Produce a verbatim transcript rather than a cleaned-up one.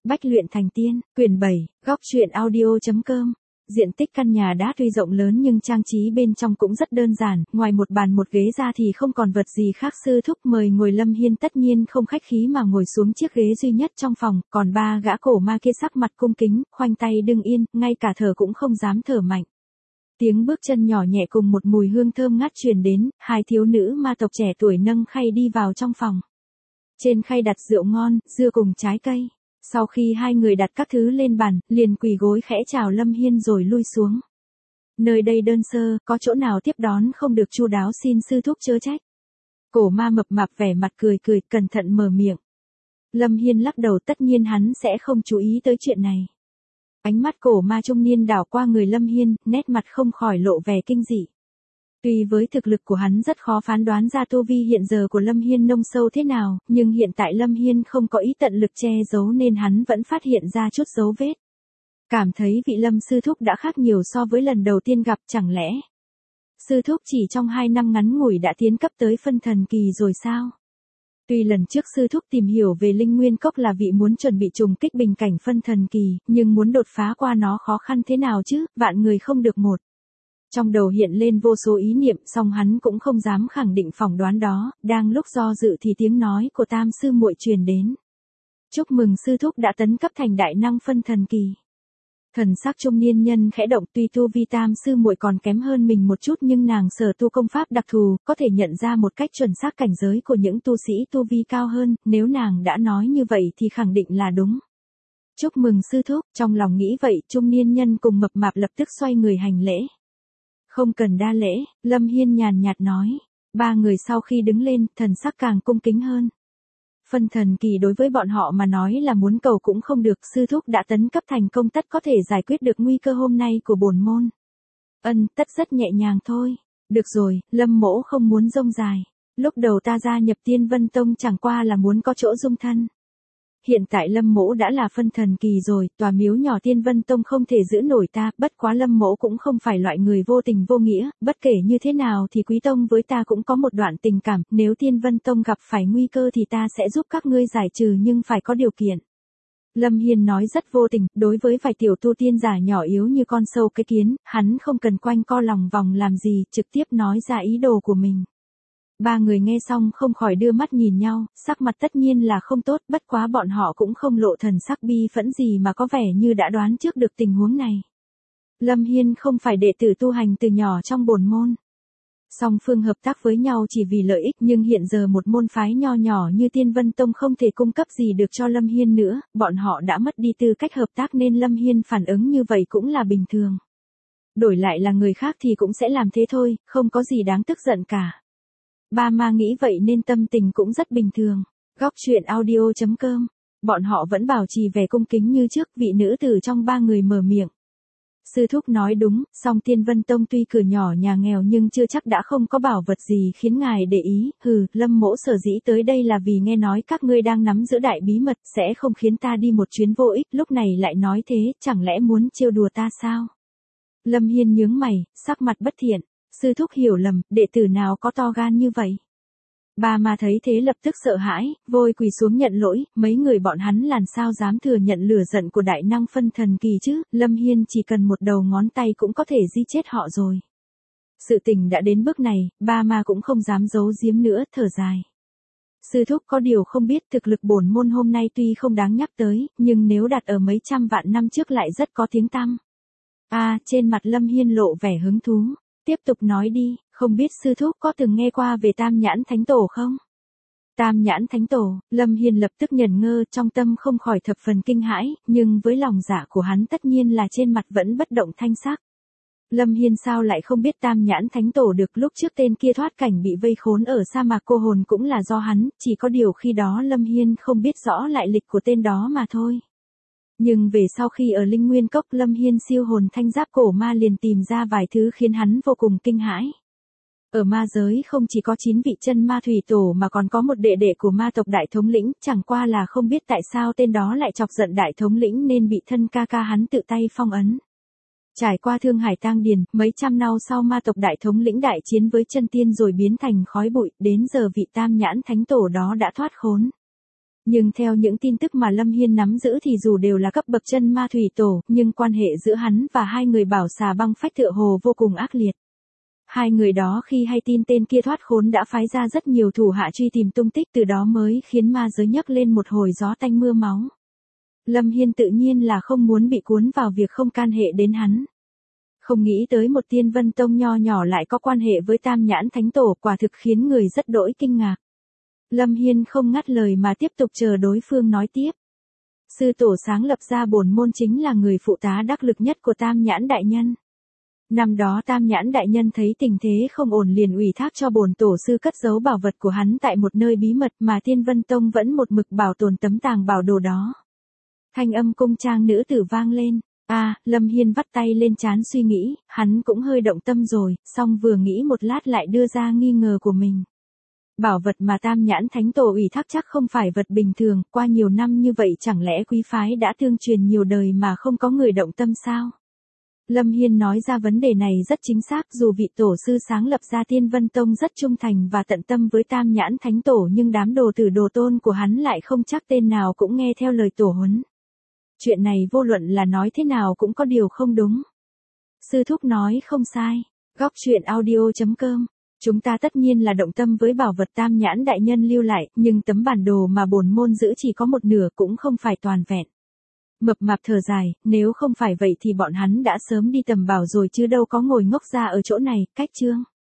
Bách luyện thành tiên, quyển bảy, góc truyện audio.com. Diện tích căn nhà đã tuy rộng lớn nhưng trang trí bên trong cũng rất đơn giản, ngoài một bàn một ghế ra thì không còn vật gì khác. Sư thúc mời ngồi, Lâm Hiên tất nhiên không khách khí mà ngồi xuống chiếc ghế duy nhất trong phòng, còn ba gã cổ ma kia sắc mặt cung kính, khoanh tay đứng yên, ngay cả thở cũng không dám thở mạnh. Tiếng bước chân nhỏ nhẹ cùng một mùi hương thơm ngát truyền đến, hai thiếu nữ ma tộc trẻ tuổi nâng khay đi vào trong phòng. Trên khay đặt rượu ngon, dưa cùng trái cây. Sau khi hai người đặt các thứ lên bàn, liền quỳ gối khẽ chào Lâm Hiên rồi lui xuống. Nơi đây đơn sơ, có chỗ nào tiếp đón không được chu đáo xin sư thúc chớ trách. Cổ ma mập mạp vẻ mặt cười cười, cẩn thận mở miệng. Lâm Hiên lắc đầu, tất nhiên hắn sẽ không chú ý tới chuyện này. Ánh mắt cổ ma trung niên đảo qua người Lâm Hiên, nét mặt không khỏi lộ vẻ kinh dị. Tuy với thực lực của hắn rất khó phán đoán ra tu vi hiện giờ của Lâm Hiên nông sâu thế nào, nhưng hiện tại Lâm Hiên không có ý tận lực che giấu nên hắn vẫn phát hiện ra chút dấu vết. Cảm thấy vị Lâm sư thúc đã khác nhiều so với lần đầu tiên gặp, chẳng lẽ sư thúc chỉ trong hai năm ngắn ngủi đã tiến cấp tới phân thần kỳ rồi sao? Tuy lần trước sư thúc tìm hiểu về linh nguyên cốc là vị muốn chuẩn bị trùng kích bình cảnh phân thần kỳ, nhưng muốn đột phá qua nó khó khăn thế nào chứ, vạn người không được một. Trong đầu hiện lên vô số ý niệm, song hắn cũng không dám khẳng định phỏng đoán đó. Đang lúc do dự thì tiếng nói của tam sư muội truyền đến. Chúc mừng sư thúc đã tấn cấp thành đại năng phân thần kỳ. Thần sắc trung niên nhân khẽ động, tuy tu vi tam sư muội còn kém hơn mình một chút nhưng nàng sở tu công pháp đặc thù, có thể nhận ra một cách chuẩn xác cảnh giới của những tu sĩ tu vi cao hơn, nếu nàng đã nói như vậy thì khẳng định là đúng. Chúc mừng sư thúc, trong lòng nghĩ vậy, trung niên nhân cùng mập mạp lập tức xoay người hành lễ. Không cần đa lễ, Lâm Hiên nhàn nhạt nói. Ba người sau khi đứng lên, thần sắc càng cung kính hơn. Phân thần kỳ đối với bọn họ mà nói là muốn cầu cũng không được, sư thúc đã tấn cấp thành công tất có thể giải quyết được nguy cơ hôm nay của bổn môn. Ân, tất rất nhẹ nhàng thôi. Được rồi, Lâm mỗ không muốn rông dài. Lúc đầu ta gia nhập Tiên Vân Tông chẳng qua là muốn có chỗ dung thân. Hiện tại Lâm mỗ đã là phân thần kỳ rồi, tòa miếu nhỏ Tiên Vân Tông không thể giữ nổi ta, bất quá Lâm mỗ cũng không phải loại người vô tình vô nghĩa, bất kể như thế nào thì Quý Tông với ta cũng có một đoạn tình cảm, nếu Tiên Vân Tông gặp phải nguy cơ thì ta sẽ giúp các ngươi giải trừ nhưng phải có điều kiện. Lâm Hiên nói rất vô tình, đối với vài tiểu tu tiên giả nhỏ yếu như con sâu cái kiến, hắn không cần quanh co lòng vòng làm gì, trực tiếp nói ra ý đồ của mình. Ba người nghe xong không khỏi đưa mắt nhìn nhau, sắc mặt tất nhiên là không tốt, bất quá bọn họ cũng không lộ thần sắc bi phẫn gì mà có vẻ như đã đoán trước được tình huống này. Lâm Hiên không phải đệ tử tu hành từ nhỏ trong bổn môn. Song phương hợp tác với nhau chỉ vì lợi ích, nhưng hiện giờ một môn phái nho nhỏ như Tiên Vân Tông không thể cung cấp gì được cho Lâm Hiên nữa, bọn họ đã mất đi tư cách hợp tác nên Lâm Hiên phản ứng như vậy cũng là bình thường. Đổi lại là người khác thì cũng sẽ làm thế thôi, không có gì đáng tức giận cả. Ba ma nghĩ vậy nên tâm tình cũng rất bình thường. Góc truyện audio.com. Bọn họ vẫn bảo trì vẻ cung kính như trước, vị nữ tử trong ba người mở miệng. Sư thúc nói đúng, song Tiên Vân Tông tuy cửa nhỏ nhà nghèo nhưng chưa chắc đã không có bảo vật gì khiến ngài để ý. Hừ, Lâm mỗ sở dĩ tới đây là vì nghe nói các ngươi đang nắm giữ đại bí mật, sẽ không khiến ta đi một chuyến vô ích, lúc này lại nói thế, chẳng lẽ muốn trêu đùa ta sao? Lâm Hiên nhướng mày, sắc mặt bất thiện. Sư thúc hiểu lầm, đệ tử nào có to gan như vậy. Ba ma thấy thế lập tức sợ hãi, vội quỳ xuống nhận lỗi, mấy người bọn hắn làm sao dám thừa nhận lửa giận của đại năng phân thần kỳ chứ, Lâm Hiên chỉ cần một đầu ngón tay cũng có thể giết chết họ rồi. Sự tình đã đến bước này, ba ma cũng không dám giấu giếm nữa, thở dài. Sư thúc có điều không biết, thực lực bổn môn hôm nay tuy không đáng nhắc tới, nhưng nếu đặt ở mấy trăm vạn năm trước lại rất có tiếng tăm. À, trên mặt Lâm Hiên lộ vẻ hứng thú. Tiếp tục nói đi, không biết sư thúc có từng nghe qua về Tam Nhãn Thánh Tổ không? Tam Nhãn Thánh Tổ, Lâm Hiên lập tức ngẩn ngơ, trong tâm không khỏi thập phần kinh hãi, nhưng với lòng dạ của hắn tất nhiên là trên mặt vẫn bất động thanh sắc. Lâm Hiên sao lại không biết Tam Nhãn Thánh Tổ được, lúc trước tên kia thoát cảnh bị vây khốn ở sa mạc cô hồn cũng là do hắn, chỉ có điều khi đó Lâm Hiên không biết rõ lại lịch của tên đó mà thôi. Nhưng về sau khi ở Linh Nguyên Cốc, Lâm Hiên siêu hồn thanh giáp cổ ma liền tìm ra vài thứ khiến hắn vô cùng kinh hãi. Ở ma giới không chỉ có chín vị chân ma thủy tổ mà còn có một đệ đệ của ma tộc đại thống lĩnh, chẳng qua là không biết tại sao tên đó lại chọc giận đại thống lĩnh nên bị thân ca ca hắn tự tay phong ấn. Trải qua Thương Hải Tang Điền, mấy trăm năm sau ma tộc đại thống lĩnh đại chiến với chân tiên rồi biến thành khói bụi, đến giờ vị Tam Nhãn Thánh Tổ đó đã thoát khốn. Nhưng theo những tin tức mà Lâm Hiên nắm giữ thì dù đều là cấp bậc chân ma thủy tổ, nhưng quan hệ giữa hắn và hai người bảo xà băng phách tựa hồ vô cùng ác liệt. Hai người đó khi hay tin tên kia thoát khốn đã phái ra rất nhiều thủ hạ truy tìm tung tích, từ đó mới khiến ma giới nhấc lên một hồi gió tanh mưa máu. Lâm Hiên tự nhiên là không muốn bị cuốn vào việc không can hệ đến hắn. Không nghĩ tới một Tiên Vân Tông nho nhỏ lại có quan hệ với Tam Nhãn Thánh Tổ, quả thực khiến người rất đỗi kinh ngạc. Lâm Hiên không ngắt lời mà tiếp tục chờ đối phương nói tiếp. Sư tổ sáng lập ra bổn môn chính là người phụ tá đắc lực nhất của Tam Nhãn Đại Nhân. Năm đó Tam Nhãn Đại Nhân thấy tình thế không ổn liền ủy thác cho bổn tổ sư cất giấu bảo vật của hắn tại một nơi bí mật mà Tiên Vân Tông vẫn một mực bảo tồn tấm tàng bảo đồ đó. Thanh âm cung trang nữ tử vang lên. À, Lâm Hiên vắt tay lên trán suy nghĩ, hắn cũng hơi động tâm rồi, song vừa nghĩ một lát lại đưa ra nghi ngờ của mình. Bảo vật mà Tam Nhãn Thánh Tổ ủy thác chắc không phải vật bình thường, qua nhiều năm như vậy chẳng lẽ quý phái đã tương truyền nhiều đời mà không có người động tâm sao? Lâm Hiên nói ra vấn đề này rất chính xác, dù vị tổ sư sáng lập ra Tiên Vân Tông rất trung thành và tận tâm với Tam Nhãn Thánh Tổ, nhưng đám đồ tử đồ tôn của hắn lại không chắc tên nào cũng nghe theo lời tổ huấn. Chuyện này vô luận là nói thế nào cũng có điều không đúng. Sư thúc nói không sai. Góc truyện audio chấm com. Chúng ta tất nhiên là động tâm với bảo vật Tam Nhãn Đại Nhân lưu lại, nhưng tấm bản đồ mà bổn môn giữ chỉ có một nửa cũng không phải toàn vẹn. Mập mạp thở dài, nếu không phải vậy thì bọn hắn đã sớm đi tầm bảo rồi chứ đâu có ngồi ngốc ra ở chỗ này, cách chương.